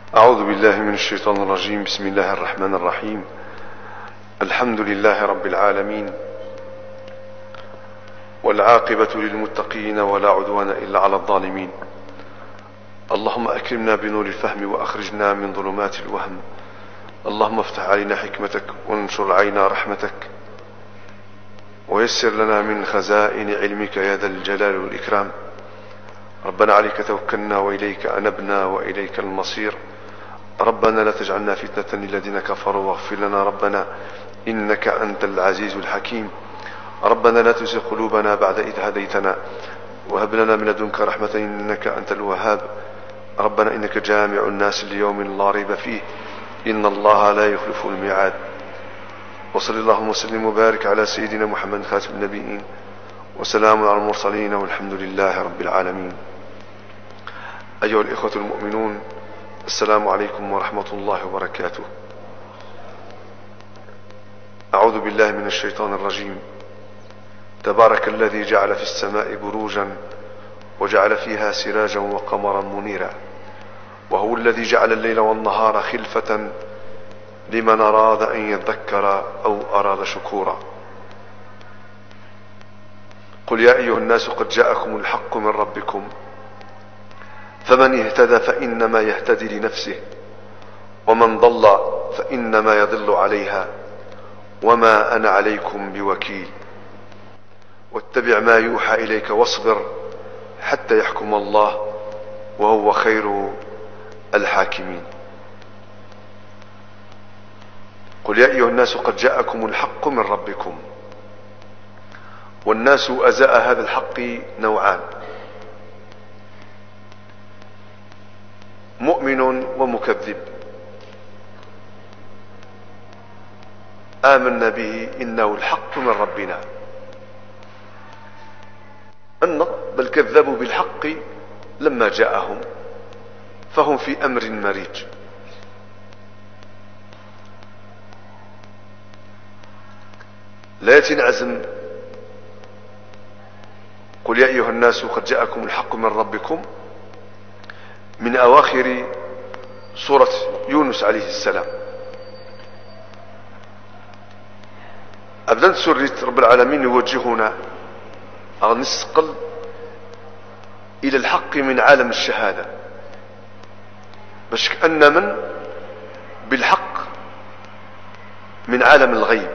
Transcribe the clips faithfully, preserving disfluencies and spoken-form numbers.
أعوذ بالله من الشيطان الرجيم. بسم الله الرحمن الرحيم. الحمد لله رب العالمين، والعاقبة للمتقين ولا عدوان إلا على الظالمين. اللهم أكرمنا بنور الفهم وأخرجنا من ظلمات الوهم. اللهم افتح علينا حكمتك وانشر علينا رحمتك ويسر لنا من خزائن علمك يا ذا الجلال والإكرام. ربنا عليك توكلنا وإليك أنبنا وإليك المصير. ربنا لا تجعلنا فتنة للذين كفروا واغفر لنا ربنا إنك أنت العزيز الحكيم. ربنا لا تزغ قلوبنا بعد إذ هديتنا وهب لنا من لدنك رحمة إنك أنت الوهاب. ربنا إنك جامع الناس ليوم لا ريب فيه إن الله لا يخلف الميعاد. وصل اللهم وسلم وبارك على سيدنا محمد خاتم النبيين وسلام على المرسلين والحمد لله رب العالمين. أيها الإخوة المؤمنون، السلام عليكم ورحمة الله وبركاته. أعوذ بالله من الشيطان الرجيم. تبارك الذي جعل في السماء بروجا وجعل فيها سراجا وقمرا منيرا، وهو الذي جعل الليل والنهار خلفة لمن أراد أن يذكر أو أراد شكورا. قل يا أيها الناس قد جاءكم الحق من ربكم فمن اهتدى فإنما يهتدي لنفسه ومن ضل فإنما يضل عليها وما أنا عليكم بوكيل. واتبع ما يوحى إليك واصبر حتى يحكم الله وهو خير الحاكمين. قل يا أيها الناس قد جاءكم الحق من ربكم. والناس أزاء هذا الحق نوعان: مؤمن ومكذب. آمنا به إنه الحق من ربنا، أن بل كذبوا بالحق لما جاءهم فهم في أمر مريج. لا يتنعزم قل يا أيها الناس قد جاءكم الحق من ربكم من أواخر سورة يونس عليه السلام. أبدا سورة رب العالمين يوجهنا أن نسقل إلى الحق من عالم الشهادة، باش كأن من بالحق من عالم الغيب.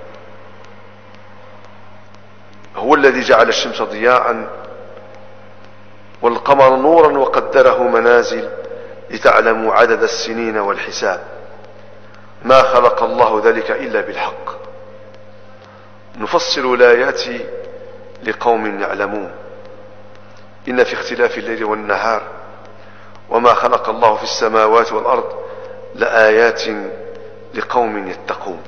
هو الذي جعل الشمس ضياء والقمر نورا وقدره منازل لتعلموا عدد السنين والحساب ما خلق الله ذلك إلا بالحق نفصل الآيات لقوم يعلمون إن في اختلاف الليل والنهار وما خلق الله في السماوات والأرض لآيات لقوم يتقون.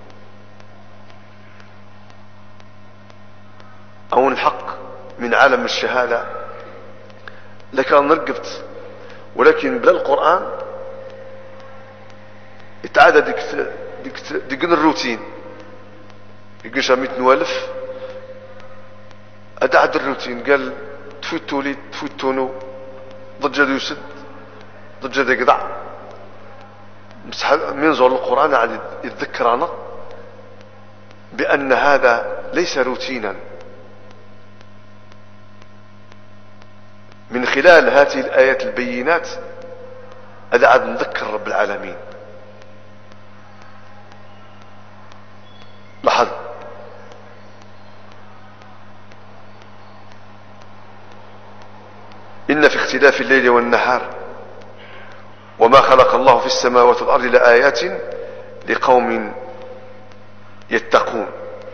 أو الحق من عالم الشهادة لكان نرقبت، ولكن بلا القرآن يتعادى ديك ديك ديك الروتين يقولش ميت نوالف أدعد الروتين. قال تفوتوا لي تفوتونو ضجة يسد ضجة يقطع من زور القرآن عاد يتذكرنا بأن هذا ليس روتينا. من خلال هذه الآيات البينات هذا عاد نذكر رب العالمين. لاحظ إن في اختلاف الليل والنهار وما خلق الله في السماوات والأرض لآيات لقوم يتقون.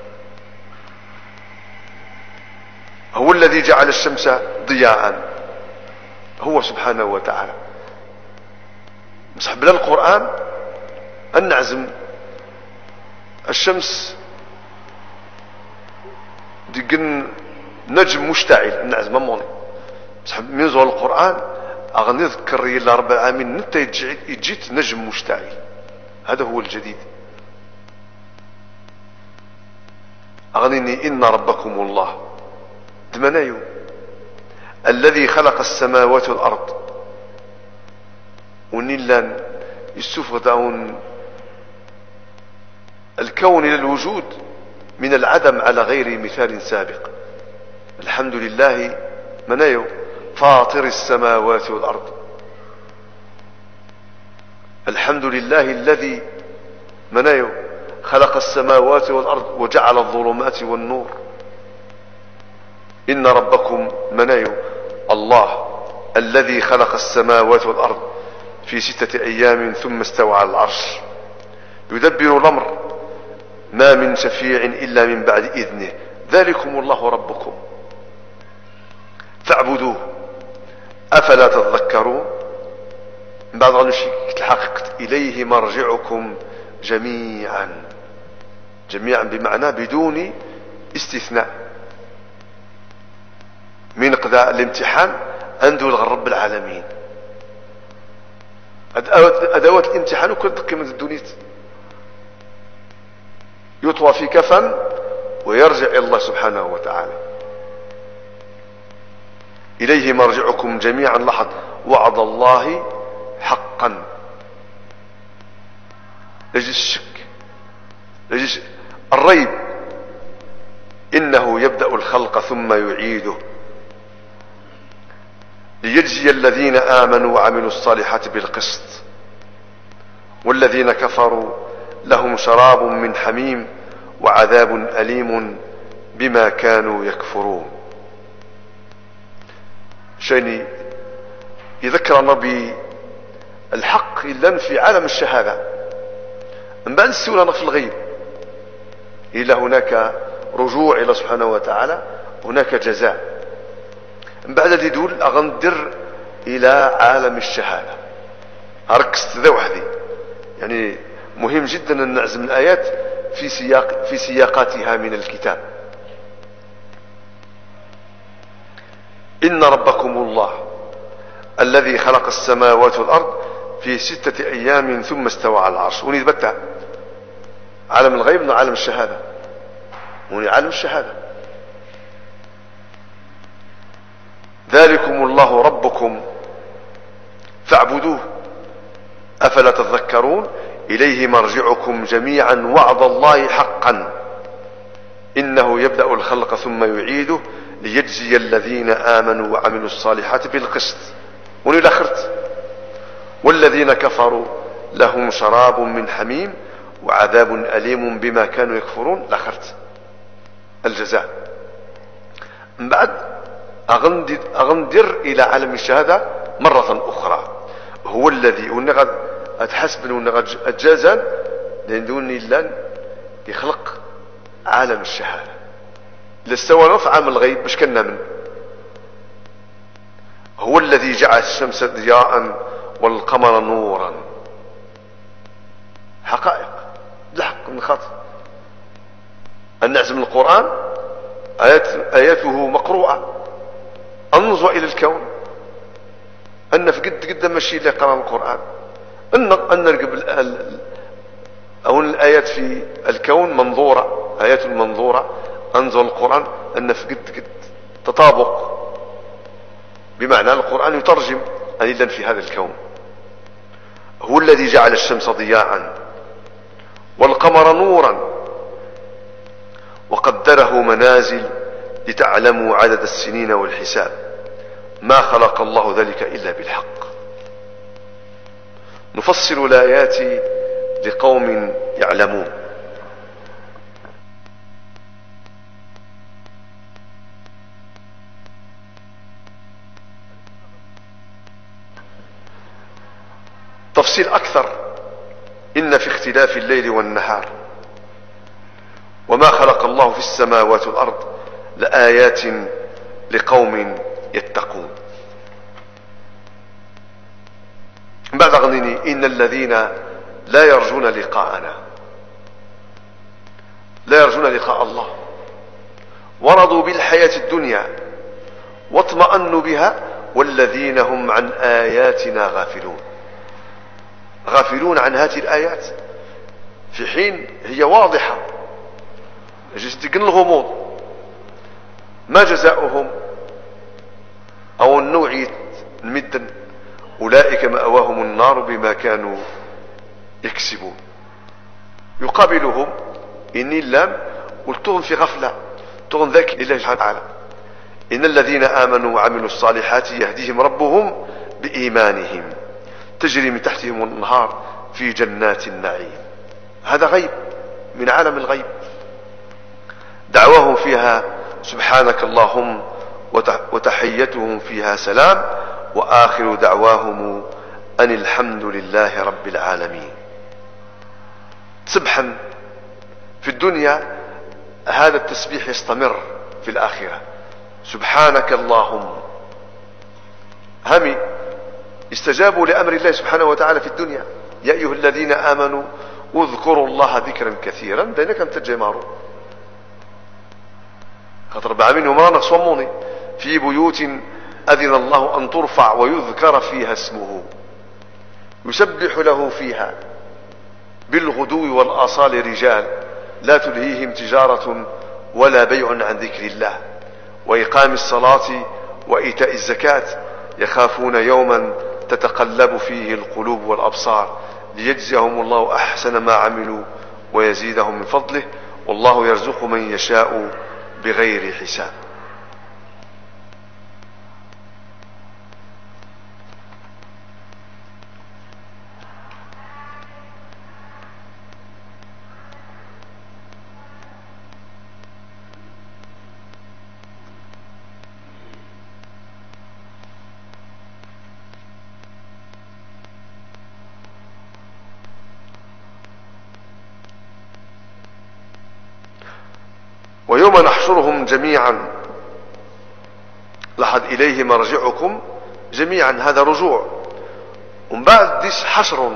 هو الذي جعل الشمس ضياء، هو سبحانه وتعالى. مسح بلا القرآن أن نعزم الشمس ديقن نجم مشتعل نعزم موني. مسح من زول القرآن أغني ذكر إلا رب العالمين نتا يجيت نجم مشتعل. هذا هو الجديد. أغنيني إن ربكم الله دمنايو الذي خلق السماوات والأرض ونيلان يستفردون الكون إلى الوجود من العدم على غير مثال سابق. الحمد لله منايو فاطر السماوات والأرض. الحمد لله الذي منايو خلق السماوات والأرض وجعل الظلمات والنور. إن ربكم منايو الله الذي خلق السماوات والأرض في ستة أيام ثم استوى على العرش يدبر الأمر ما من شفيع إلا من بعد إذنه ذلكم الله ربكم فاعبدوه أفلا تذكرون. بعد أن الحقيقة إليه مرجعكم جميعا. جميعا بمعنى بدون استثناء. من قضاء الامتحان عنده رب العالمين. أدوات الامتحان وكل دقي من الدنيا يطوى في كفن ويرجع إلى الله سبحانه وتعالى. إليه مرجعكم جميعا. لاحظ وعد الله حقا. لجل الشك لجل الريب. إنه يبدأ الخلق ثم يعيده ليجزي الذين آمنوا وعملوا الصالحات بالقسط والذين كفروا لهم شراب من حميم وعذاب أليم بما كانوا يكفرون. شيني يذكرنا بالحق إلا في عالم الشهادة. من بعد السؤال في الغيب إلا هناك رجوع إلى سبحانه وتعالى هناك جزاء. من بعد ذي دول أغندر إلى عالم الشهادة. أركزت ذا وحدي يعني مهم جدا أن نعزم الآيات في سياق في سياقاتها من الكتاب. إن ربكم الله الذي خلق السماوات والأرض في ستة أيام ثم استوى على العرش. ونثبتها عالم الغيب من عالم الشهادة. وني عالم الشهادة. ذلكم الله ربكم فاعبدوه أفلا تذكرون. إليه مرجعكم جميعا وعد الله حقا إنه يبدأ الخلق ثم يعيده ليجزي الذين آمنوا وعملوا الصالحات بالقسط. ونلاخرت والذين كفروا لهم شراب من حميم وعذاب أليم بما كانوا يكفرون. لاخرت الجزاء. من بعد أغندر إلى عالم الشهادة مرة أخرى. هو الذي ونغد أتحسب ونغد أجازا لأن دوني لن يخلق عالم الشهادة. للسوى في عالم الغيب باش كنا من هو الذي جعل الشمس ضياء والقمر نورا. حقائق الحق من خاطر أن نعزم القرآن آيات آياته مقروءة. انظر الى الكون ان في قد قد ماشي اللي قرأ القرآن ان ان نرقب او الايات في الكون منظورة. ايات منظورة. انزل القرآن ان في قد قد تطابق بمعنى القرآن يترجم ايضا في هذا الكون. هو الذي جعل الشمس ضياء والقمر نورا وقدره منازل لتعلموا عدد السنين والحساب ما خلق الله ذلك إلا بالحق. نفصل الآيات لقوم يعلمون. تفصيل أكثر. إن في اختلاف الليل والنهار وما خلق الله في السماوات والأرض لآيات لقوم يتقون. بعد غنيني إن الذين لا يرجون لقاءنا لا يرجون لقاء الله ورضوا بالحياة الدنيا واطمأنوا بها والذين هم عن آياتنا غافلون. غافلون عن هذه الآيات في حين هي واضحة. جزء الغموض. ما جزاؤهم أو النوعية المدن أولئك مأواهم النار النار بما كانوا يكسبون. يقابلهم إن اللام قلتهم في غفلة تغن ذاك لله سبحانه وتعالى. إن الذين آمنوا وعملوا الصالحات يهديهم ربهم بإيمانهم تجري من تحتهم الأنهار في جنات النعيم. هذا غيب من عالم الغيب. دعواهم فيها سبحانك اللهم وتحيتهم فيها سلام وآخر دعواهم أن الحمد لله رب العالمين. سبحا في الدنيا هذا التسبيح يستمر في الآخرة. سبحانك اللهم همي استجابوا لأمر الله سبحانه وتعالى في الدنيا. يا أيها الذين آمنوا اذكروا الله ذكرا كثيرا بينكم تجمعوا خاطر بقى منهم رانا صموني في بيوت أذن الله أن ترفع ويذكر فيها اسمه يسبح له فيها بالغدو والآصال رجال لا تلهيهم تجارة ولا بيع عن ذكر الله وإقام الصلاة وإيتاء الزكاة يخافون يوما تتقلب فيه القلوب والأبصار ليجزيهم الله أحسن ما عملوا ويزيدهم من فضله والله يرزق من يشاء بغير حساب. ويوم نحشرهم جميعا لحد إليه مرجعكم جميعا هذا رجوع ومن بعد ديس حشر.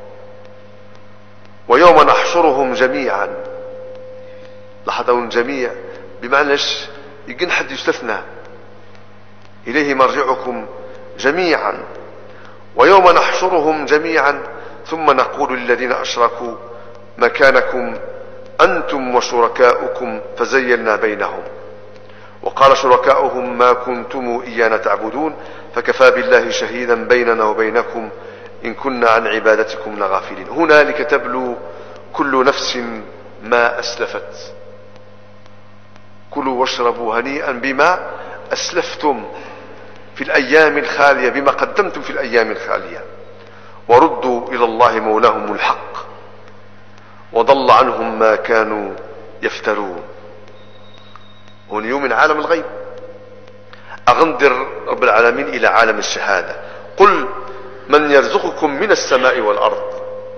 ويوم نحشرهم جميعا لحد جميع بمعنى يمكن حد يستثنى إليه مرجعكم جميعا. ويوم نحشرهم جميعا ثم نقول للذين أشركوا مكانكم أنتم وشركاؤكم فزيلنا بينهم وقال شركاؤهم ما كنتم إيانا تعبدون فكفى بالله شهيدا بيننا وبينكم إن كنا عن عبادتكم لغافلين. هنالك تبلو كل نفس ما أسلفت كلوا واشربوا هنيئا بما أسلفتم في الأيام الخالية بما قدمتم في الأيام الخالية وردوا إلى الله مولاهم الحق وضل عنهم ما كانوا يفترون. هون يوم من عالم الغيب أغندر رب العالمين إلى عالم الشهادة. قل من يرزقكم من السماء والأرض.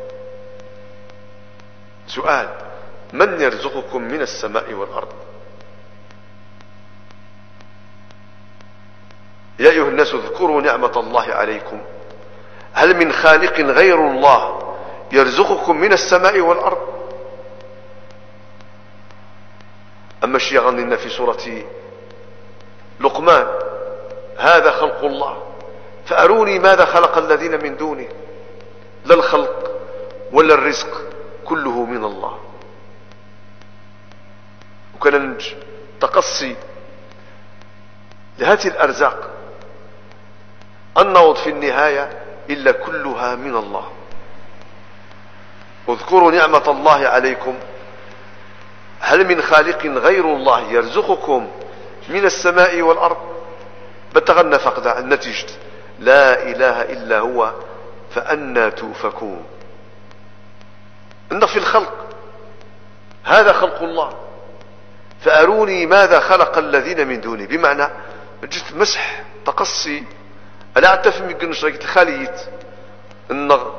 سؤال من يرزقكم من السماء والأرض؟ يا أيها الناس اذكروا نعمة الله عليكم هل من خالق غير الله يرزقكم من السماء والأرض؟ أما الشيء غنينا في سورة لقمان هذا خلق الله فأروني ماذا خلق الذين من دونه. لا الخلق ولا الرزق كله من الله. وكان تقصي لهذه الأرزاق النوض في النهاية إلا كلها من الله. اذكروا نعمة الله عليكم هل من خالق غير الله يرزقكم من السماء والأرض؟ بتغنى فقد النتيجة لا إله إلا هو فأنا توفكون. إن في الخلق هذا خلق الله فأروني ماذا خلق الذين من دونه بمعنى جيت مسح تقصي ألا أعتفهم يقول نشركة الخالية النغ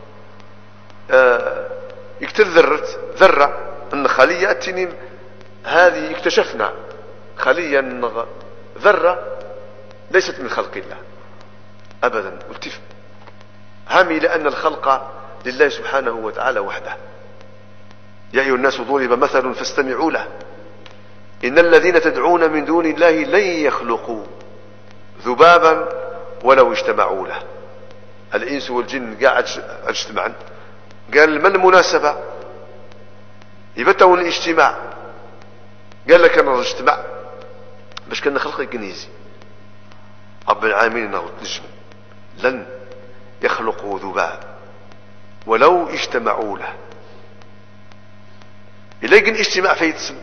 آه يكتل ذرة ذرة ان خلية التنين هذه اكتشفنا خلية النغ ذرة ليست من خلق الله ابدا. والتف هامي لان الخلق لله سبحانه وتعالى وحده. يا ايها الناس ضرب مثل فاستمعوا له ان الذين تدعون من دون الله لن يخلقوا ذبابا ولو اجتمعوا له. الانس والجن قاعد اجتمعا قال ما المناسبة يبتوا الاجتماع قال لك انا اجتماع باش كان خلق الكنيزي رب العالمين انه تنجم لن يخلقوا ذباب ولو اجتمعوا له. إلا يقن اجتماع فيتسم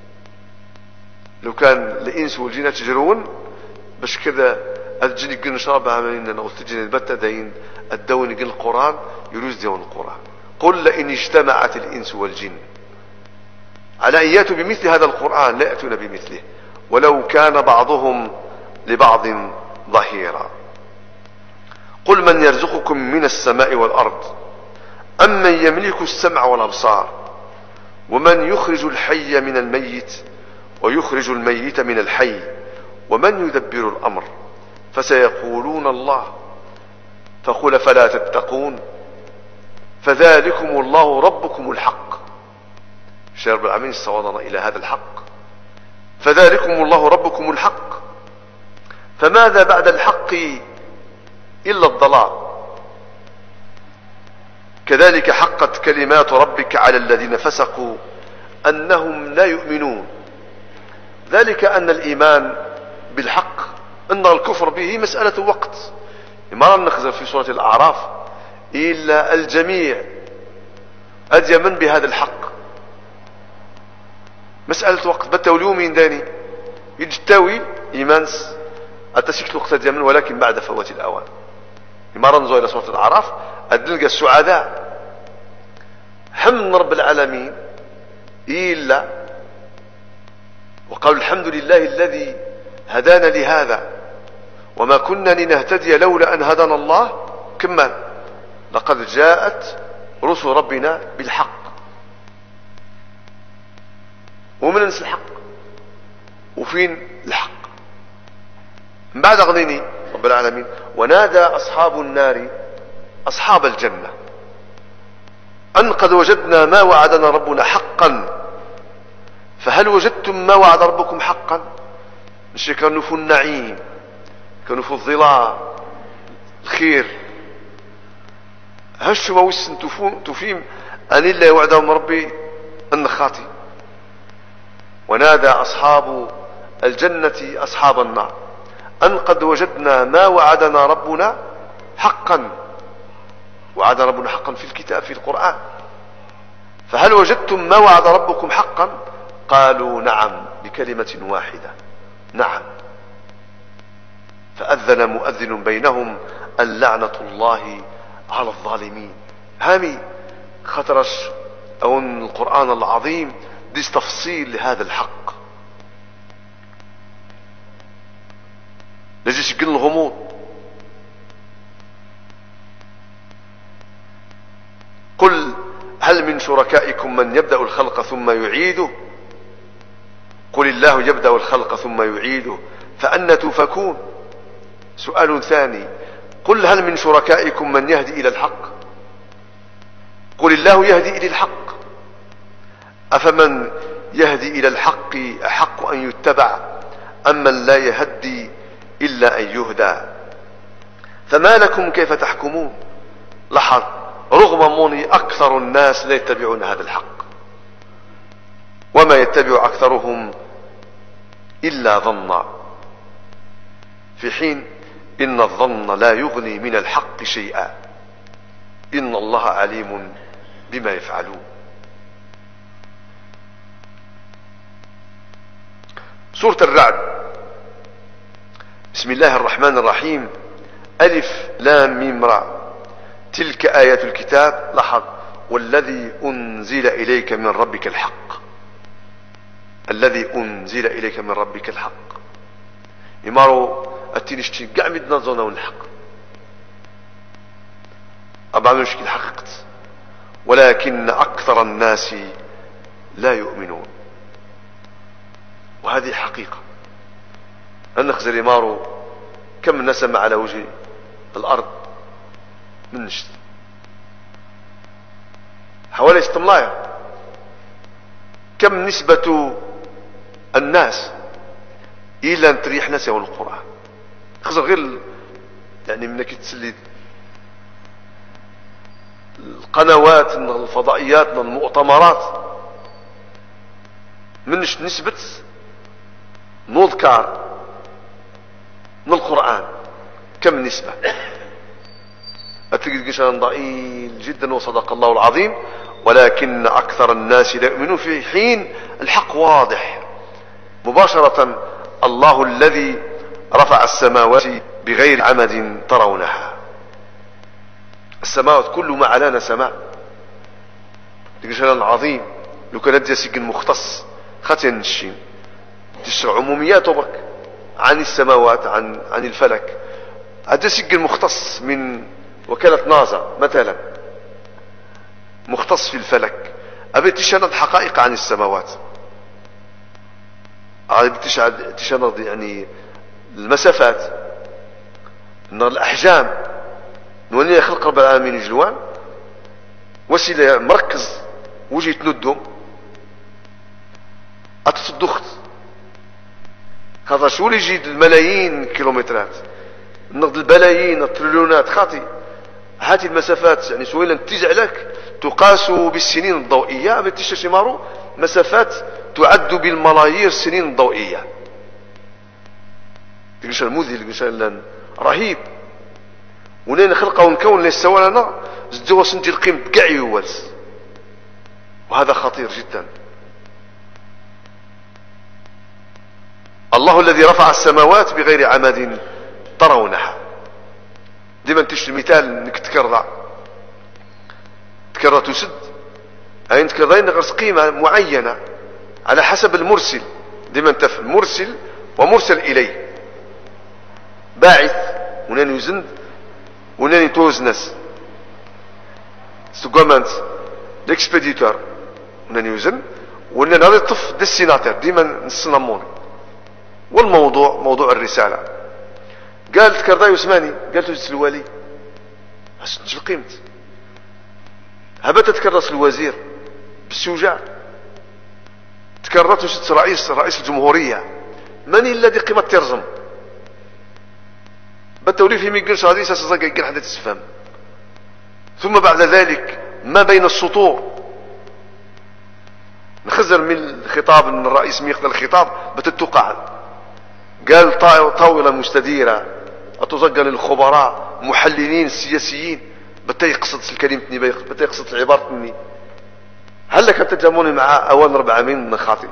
لو كان الإنس والجن يتجرون باش كذا الجن يقن نشربها من نغث الجن البتة دين الدون يقن القرآن يروز ديون القرآن. قل لئن اجتمعت الإنس والجن على أن يأتوا بمثل هذا القرآن لا يأتون بمثله ولو كان بعضهم لبعض ظهيرا. قل من يرزقكم من السماء والأرض أم من يملك السمع والأبصار ومن يخرج الحي من الميت ويخرج الميت من الحي ومن يدبر الأمر فسيقولون الله فقل فلا تتقون فذلكم الله ربكم الحق. شيخ رب العالمين استوضنا إلى هذا الحق. فذلكم الله ربكم الحق فماذا بعد الحق إلا الضلال. كذلك حقت كلمات ربك على الذين فسقوا أنهم لا يؤمنون. ذلك أن الإيمان بالحق أن الكفر به مسألة وقت. ما نخزر في سورة الأعراف إلا الجميع أدي من بهذا الحق مسألة وقت بالتوليومين داني يجتوي إيمانس أتسكت وقت ديامن ولكن بعد فوات الأوان. ما ننظر إلى سورة الأعراف أدلق السعداء حمد رب العالمين إلا وقالوا الحمد لله الذي هدانا لهذا وما كنا لنهتدي لولا أن هدانا الله. كمان لقد جاءت رسل ربنا بالحق ومن ننسى الحق وفين الحق. من بعد غنيني رب العالمين ونادى أصحاب النار أصحاب الجنة أن قد وجدنا ما وعدنا ربنا حقا فهل وجدتم ما وعد ربكم حقا. مش كانوا في النعيم كانوا في الظلال الخير هش ما وسن تفيم أن إلا وعدهم ربي أن خاطي. ونادى أصحاب الجنة أصحاب النار أن قد وجدنا ما وعدنا ربنا حقا. وعد ربنا حقا في الكتاب في القرآن. فهل وجدتم ما وعد ربكم حقا قالوا نعم بكلمة واحدة نعم. فأذن مؤذن بينهم اللعنة الله على الظالمين. هامي خطرش أو القرآن العظيم ديس تفصيل لهذا الحق لذي شكل الغموض. قل هل من شركائكم من يبدأ الخلق ثم يعيده قل الله يبدأ الخلق ثم يعيده فأنى تؤفكون. سؤال ثاني قل هل من شركائكم من يهدي إلى الحق قل الله يهدي إلى الحق أفمن يهدي إلى الحق أحق أن يتبع أم من لا يهدي إلا أن يهدى. فما لكم كيف تحكمون. لاحظ رغم مني أكثر الناس لا يتبعون هذا الحق وما يتبع أكثرهم إلا ظنا في حين إن الظن لا يغني من الحق شيئا إن الله عليم بما يفعلون. سورة الرعد بسم الله الرحمن الرحيم ألف لام ميم را تلك آيات الكتاب. لاحظ والذي أنزل إليك من ربك الحق الذي أنزل إليك من ربك الحق. يمارو التنشتي قاع مدنا زونا الحق أبعد مشكل حققت ولكن أكثر الناس لا يؤمنون. وهذه حقيقة أن نخزر يمارو كم نسمة على وجه الأرض من نشت حوالي ستملاية. كم نسبة الناس إلى أن تريح ناس يقول القرآن خزر غير يعني منك تسلي القنوات الفضائيات المؤتمرات منش نسبة نذكر من القرآن كم نسبة. أتلقى قشان ضئيل جدا وصدق الله العظيم، ولكن أكثر الناس لا يؤمنون في حين الحق واضح مباشرة. الله الذي رفع السماوات بغير عمد ترونها. السماوات كل ما علانا سماء قشان عظيم. لو كان هذا سجن مختص خاتين الشين تشرع عموميات وبرك عن السماوات عن عن الفلك. هذا سجن مختص من وكالة نازا مثلا، مختص في الفلك، أبي تشهد حقائق عن السماوات، أبي تشهد يعني المسافات، الأحجام، نولي خلق رب العالمين جلوان وسيلة مركز وجي تندهم أتصدخت هذا شو اللي يجي الملايين كيلومترات، نقد البلايين التريليونات خاطي. هذه المسافات يعني سويلا تيجي لك تقاس بالسنين الضوئية، بتشتري مارو مسافات تعد بالملايير السنين الضوئية. تقولش المذهل تقولش رهيب. ولين خلقه ونكون لي سوا لنا زدوا سنتي القيم كاع يوالس، وهذا خطير جدا. الله الذي رفع السماوات بغير عمد ترونها. ديما تشتري مثال انك تكرر تكرر تسد اي تكرر نغرس قيمة معينة على حسب المرسل. ديما تفهم مرسل ومرسل اليه، باعث ونان يزند ونان يتوزنس سكومانت ليكسبيديتور ونان يوزن ونان هذا يطف ديسيناتير ديما نصنمون. والموضوع موضوع الرسالة. قال تكرر يسماني قالت جلس الوالي شو قيمت هبت تكرس الوزير بالشجاع، تكررت وشت رئيس رئيس الجمهورية، من الذي قيمة ترزم بالتوليف يميقنش هذه ساسا يقن حدا تسفهم. ثم بعد ذلك ما بين السطور نخزر من الخطاب ان الرئيس ميقن الخطاب بتتوقع قال طاولة مستديرة أتزقى للخبراء محللين سياسيين بتا يقصد الكلمة بتا يقصد العبارة مني. هل لك تجاموني مع أوان ربع من خاطئ؟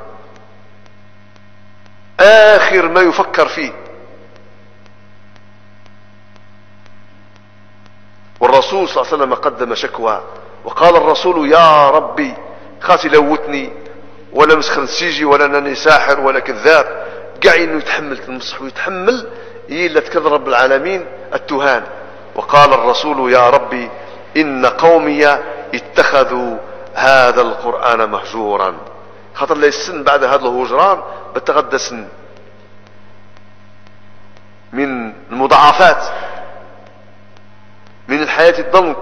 آخر ما يفكر فيه والرسول صلى الله عليه وسلم قدم شكوى وقال الرسول يا ربي خاطي لوتني ولا مسخن سيجي ولا أنني ساحر ولا كذاب، قاعد انه يتحمل تنصح ويتحمل إلا تكذب رب العالمين التهان. وقال الرسول يا ربي إن قومي اتخذوا هذا القرآن مهجورا. خاطر لي السن بعد هذا الهجران بتغدى سن من المضاعفات من الحياة الضنك.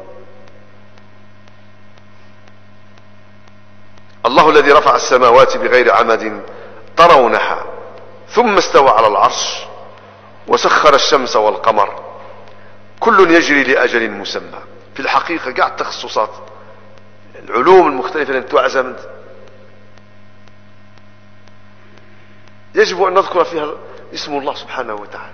الله الذي رفع السماوات بغير عمد ترونها ثم استوى على العرش وسخر الشمس والقمر كل يجري لأجل مسمى. في الحقيقة قاعد التخصصات العلوم المختلفة التي تعزمت يجب أن نذكر فيها اسم الله سبحانه وتعالى،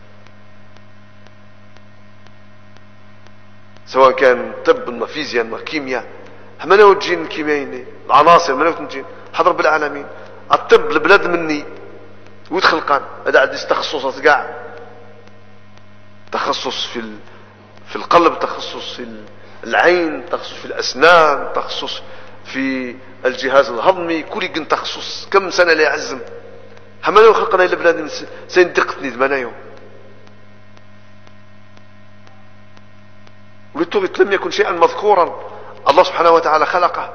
سواء كان طب فيزياء كيمياء. ما نوجين الكيميائيين العناصر ما نوجين حضر بالعالمين. الطب البلاد مني ويدخل قان هذا عندي تخصصات كاع، تخصص في في القلب، تخصص في العين، تخصص في الاسنان، تخصص في الجهاز الهضمي، كل يقن تخصص. كم سنه لا يعزم حملوا خلقنا الى بلاد سيندقتني دمنايو ولتوغت لم يكن شيئا مذكورا الله سبحانه وتعالى خلقه.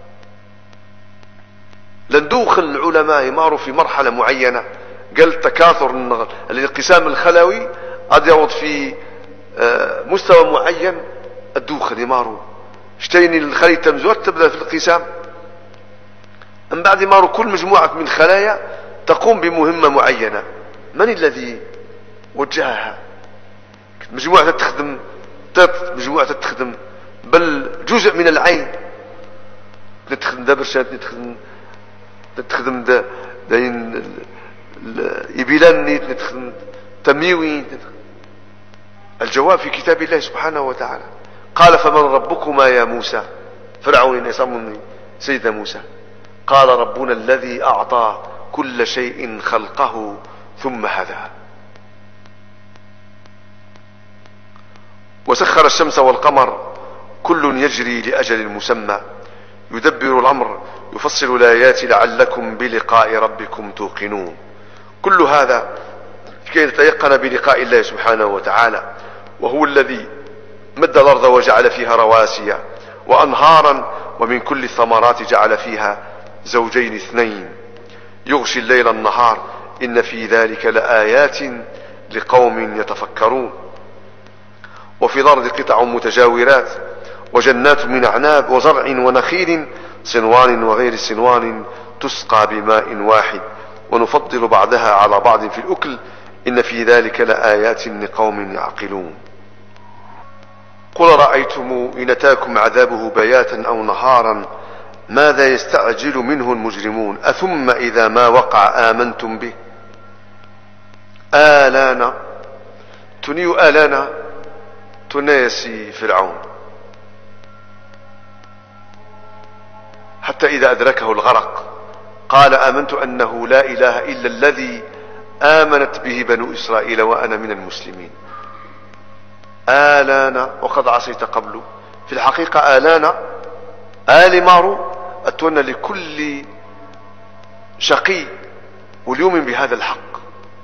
لندوخل العلماء يماروا في مرحلة معينة قال تكاثر الانقسام الخلوي قد يعود في مستوى معين الدوخل يماروا اشتيني الخلية تمزوت تبدأ في الانقسام. من بعد يماروا كل مجموعة من خلايا تقوم بمهمة معينة. من الذي وجهها؟ مجموعة تخدم تط مجموعة تخدم بل جزء من العين تخدم دا برشات تخدم تخدم دا داين الإبلان تخدم تميوين. الجواب في كتاب الله سبحانه وتعالى. قال فمن ربكما يا موسى؟ فرعون يسمى سيدنا موسى. قال ربنا الذي أعطى كل شيء خلقه ثم هدى. وسخر الشمس والقمر كل يجري لأجل مسمى يدبر الأمر يفصل الآيات لعلكم بلقاء ربكم توقنون. كل هذا كي نتيقن بلقاء الله سبحانه وتعالى، وهو الذي مد الأرض وجعل فيها رواسي وأنهارا ومن كل الثمرات جعل فيها زوجين اثنين يغشي الليل النهار إن في ذلك لآيات لقوم يتفكرون. وفي الأرض قطع متجاورات وجنات من أعناب وزرع ونخيل صنوان وغير صنوان تسقى بماء واحد ونفضل بعضها على بعض في الأكل إن في ذلك لآيات لقوم يعقلون. قل رأيتم إن أتاكم عذابه بياتا أو نهارا ماذا يستعجل منه المجرمون أثم إذا ما وقع آمنتم به. آلانا تنيو آلانا تناسي فرعون حتى إذا أدركه الغرق قال آمنت أنه لا إله إلا الذي آمنت به بنو إسرائيل وأنا من المسلمين. آلانا وقد عصيت قبل. في الحقيقة آلانا آل مارو أتون لكل شقي واليوم بهذا الحق.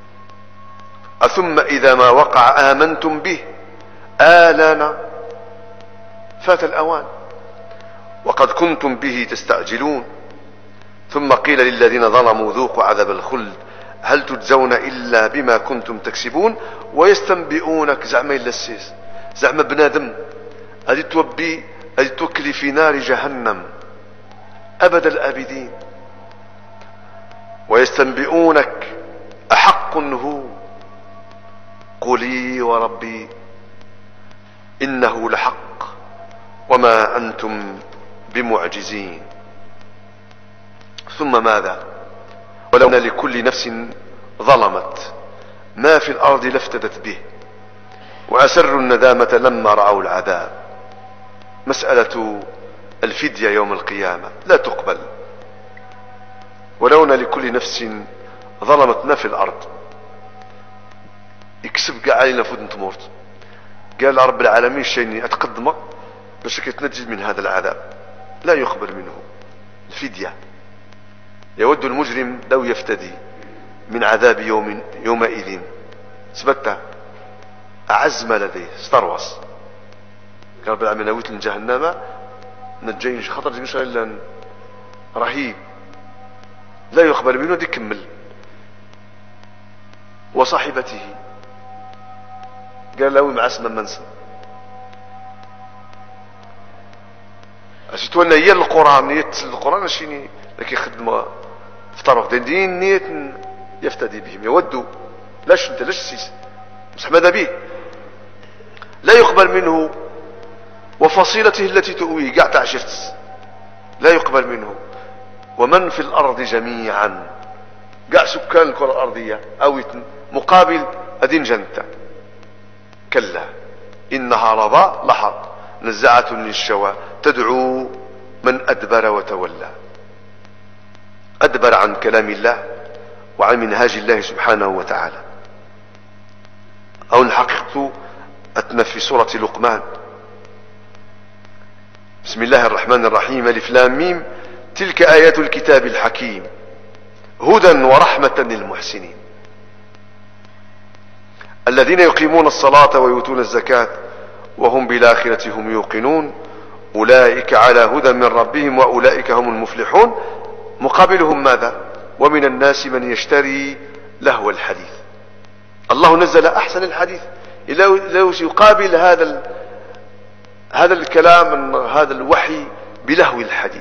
أثم إذا ما وقع آمنتم به آلانا فات الأوان وقد كنتم به تستعجلون. ثم قيل للذين ظلموا ذوقوا عذاب الخلد هل تجزون إلا بما كنتم تكسبون. ويستنبئونك زعما إلا السيس زعما بنادم هذه توبي هذه توكلي في نار جهنم أبد الآبدين. ويستنبئونك أحق هو قولي وربي إنه لحق وما أنتم بمعجزين. ثم ماذا؟ ولو أن لكل نفس ظلمت ما في الأرض لافتدت به وأسروا الندامة لما رأوا العذاب. مسألة الفدية يوم القيامة لا تقبل. ولو أن لكل نفس ظلمت ما في الأرض يكسب كاع علينا فود نتمورت قال رب العالمين شيني أتقدمه باش كيتنجي من هذا العذاب لا يقبل منه الفدية. يود المجرم لو يفتدي من عذاب يوم يومئذ سبته أعز ما لديه استروس قال رب العالمين نويت من جهنم نجين خطر جيش إلا رهيب لا يقبل منه دي كمل. وصاحبته قال له مع اسم منسى أشتونا هي القرآن نية القرآن شيني لكن خدمة افترق دين دين نية يفتدي بهم يودوا لاش انت لاش سيس مسح ماذا به لا يقبل منه. وفصيلته التي تؤويه قاع تعشرت لا يقبل منه. ومن في الأرض جميعا قاع سكان الكرة الأرضية أو مقابل أدين جنة كلا إنها لظى لحظ نزعة للشوى تدعو من أدبر وتولى. أدبر عن كلام الله وعن منهاج الله سبحانه وتعالى. أو الحقيقة أتنا في سورة لقمان بسم الله الرحمن الرحيم ألف لام ميم تلك آيات الكتاب الحكيم هدى ورحمة للمحسنين الذين يقيمون الصلاة ويؤتون الزكاة وهم بالآخرة هم يوقنون أولئك على هدى من ربهم وأولئك هم المفلحون. مقابلهم ماذا؟ ومن الناس من يشتري لهو الحديث. الله نزل أحسن الحديث لو يقابل هذا هذا الكلام هذا الوحي بلهو الحديث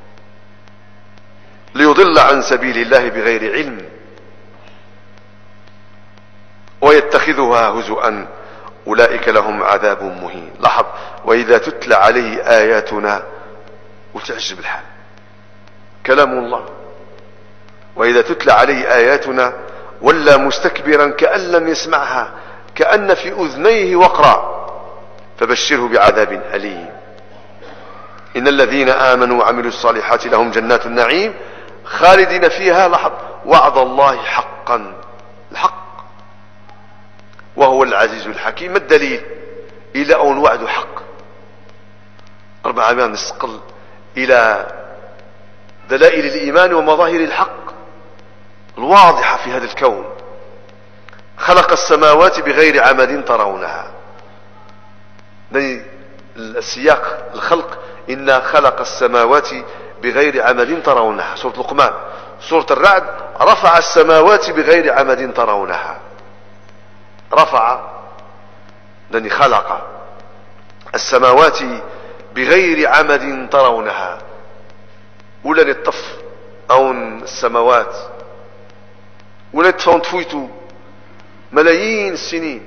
ليضل عن سبيل الله بغير علم ويتخذها هزؤا أولئك لهم عذاب مهين. لاحظ وإذا تتلى عليه آياتنا وتعجب الحال كلام الله وإذا تتلى عليه آياتنا ولا مستكبرا كأن لم يسمعها كأن في أذنيه وقرا فبشره بعذاب أليم. إن الذين آمنوا وعملوا الصالحات لهم جنات النعيم خالدين فيها لحظ وعد الله حقا، الحق وهو العزيز الحكيم. ما الدليل إلى أن وعد حق؟ أربعة ما نسقل إلى دلائل الإيمان ومظاهر الحق الواضحة في هذا الكون. خلق السماوات بغير عمد ترونها، السياق الخلق إنا خلق السماوات بغير عمد ترونها، سورة لقمان. سورة الرعد رفع السماوات بغير عمد ترونها، رفع لأني خلق السماوات بغير عمد ترونها، ولا نطف أو السماوات ولا تفون تفويتوا ملايين السنين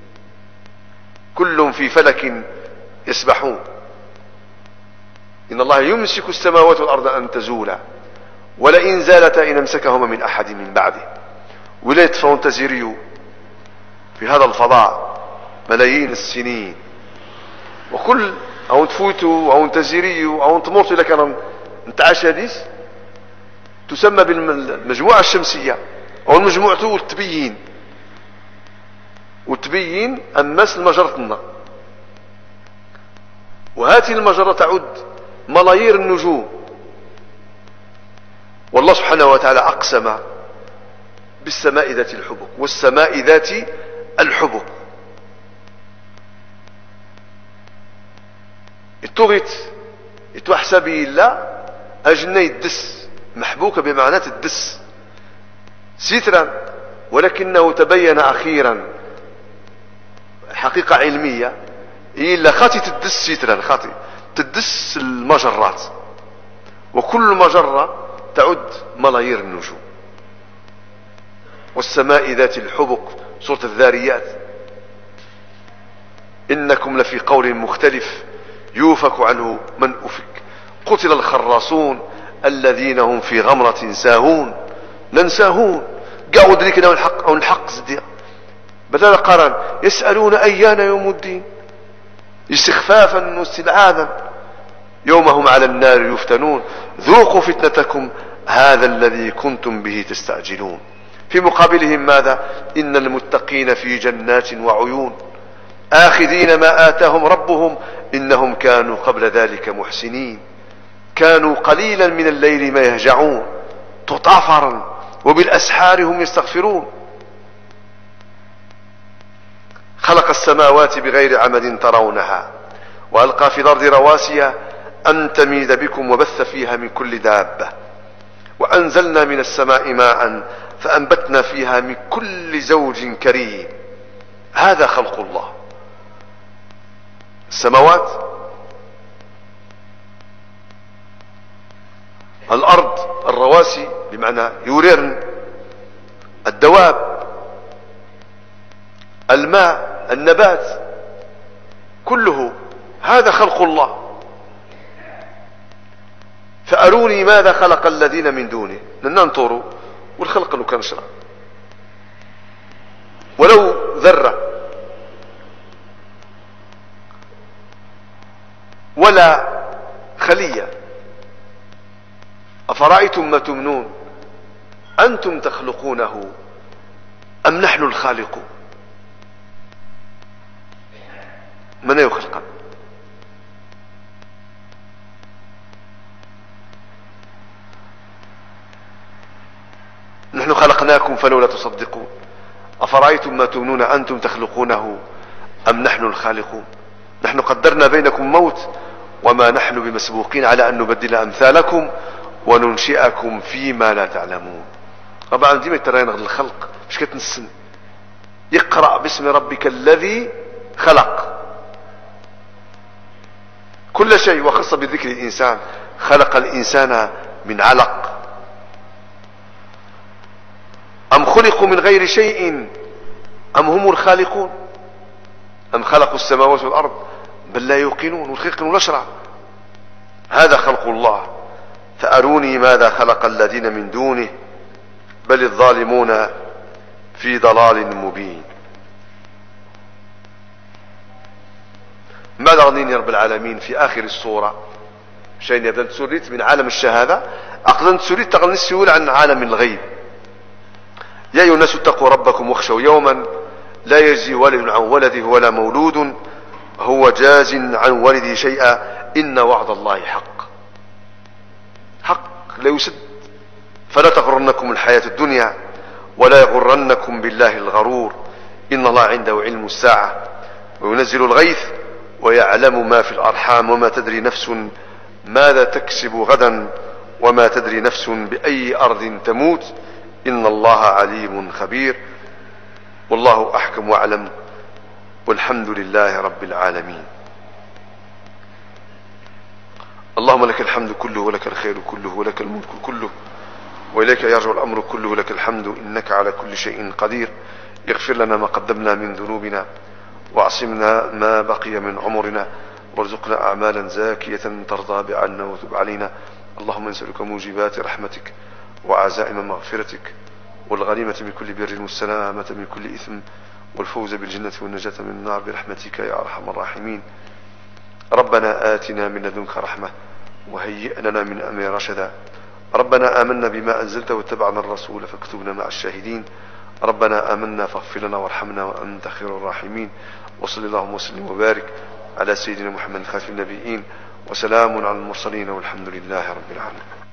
كلهم في فلك يسبحون. إن الله يمسك السماوات والأرض أن تزولا ولئن زالتا إن امسكهما من أحد من بعده. ولا يتفون تزيريو في هذا الفضاء ملايين السنين، وكل أو تفوتوا أو تزيريو أو تمرتوا لكن نتعاش هذيس تسمى بالمجموعة الشمسية أو المجموعة والتبيين. والتبيين أمس المجرة، وهذه المجرة تعد ملايير النجوم. والله سبحانه وتعالى أقسم بالسماء ذات الحبك والسماء ذات الحبك. التغيت يتوحسبي الله أجنة الدس محبوكة بمعنى الدس سترا، ولكنه تبين أخيرا حقيقة علمية إلا خاطي تدس سترا، خاطي تدس المجرات، وكل مجرة تعد ملايير النجوم. والسماء ذات الحبك سورة الذاريات إنكم لفي قول مختلف يوفك عنه من أفك قتل الخراصون الذين هم في غمرة ساهون. ننساهون قاعد ذلك أو الحق أو الحق زديق بدل قرن يسألون أيان يوم الدين استخفافا واستبعادا يوم هم على النار يفتنون ذوقوا فتنتكم هذا الذي كنتم به تستعجلون. في مقابلهم ماذا؟ إن المتقين في جنات وعيون آخذين ما آتاهم ربهم إنهم كانوا قبل ذلك محسنين كانوا قليلا من الليل ما يهجعون تطافرا وبالأسحار هم يستغفرون. خلق السماوات بغير عمد ترونها وألقى في الأرض رواسي أن تميد بكم وبث فيها من كل دابة وأنزلنا من السماء ماء فأنبتنا فيها من كل زوج كريم. هذا خلق الله. السماوات، الأرض، الرواسي بمعنى يوريرن، الدواب، الماء، النبات، كله هذا خلق الله. فأروني ماذا خلق الذين من دونه ننطروا والخلق لو كان شرع ولو ذرة ولا خلية. أفرأيتم ما تمنون أنتم تخلقونه أم نحن الخالقون؟ من يخلق؟ نحن خلقناكم فلولا تصدقون. أفرأيتم ما تمنون أنتم تخلقونه أم نحن الخالقون؟ نحن قدرنا بينكم موت وما نحن بمسبوقين على أن نبدل أمثالكم وننشئكم فيما لا تعلمون. طبعا ديما ترين الخلق مش كتنسن. اقرأ باسم ربك الذي خلق كل شيء وخص بذكر الإنسان. خلق الإنسان من علق. أم خلقوا من غير شيء أم هم الخالقون أم خلقوا السماوات والأرض بل لا يوقنون والخلق والأشرع. هذا خلق الله. فأروني ماذا خلق الذين من دونه بل الظالمون في ضلال مبين. ماذا رضيني رب العالمين في آخر السورة شيء يبدأ تسوريت من عالم الشهادة أقدم تسوريت تغني السيول عن عالم الغيب. يا أيها الناس اتقوا ربكم واخشوا يوما لا يجزي والد عن ولده ولا مولود هو جاز عن والده شيئا إن وعد الله حق. حق لا يسد. فلا تغرنكم الحياة الدنيا ولا يغرنكم بالله الغرور إن الله عنده علم الساعة وينزل الغيث ويعلم ما في الأرحام وما تدري نفس ماذا تكسب غدا وما تدري نفس بأي أرض تموت إن الله عليم خبير والله أحكم وأعلم والحمد لله رب العالمين. اللهم لك الحمد كله ولك الخير كله ولك الملك كله وإليك يرجع الأمر كله لك الحمد إنك على كل شيء قدير. اغفر لنا ما قدمنا من ذنوبنا واعصمنا ما بقي من عمرنا وارزقنا أعمالا زاكية ترضى بعنا وتب علينا. اللهم نسألك موجبات رحمتك وعزائم مغفرتك والغنيمة من كل بر والسلامة من كل إثم والفوز بالجنة والنجاة من النار برحمتك يا أرحم الراحمين. ربنا آتنا من لدنك رحمة وهيئ لنا من أمر رشدا. ربنا آمنا بما أنزلت واتبعنا الرسول فاكتبنا مع الشاهدين. ربنا آمنا فاغفر لنا وارحمنا وأنت خير الراحمين. وصل اللهم وسلم وبارك على سيدنا محمد خاتم النبيين وسلام على المرسلين والحمد لله رب العالمين.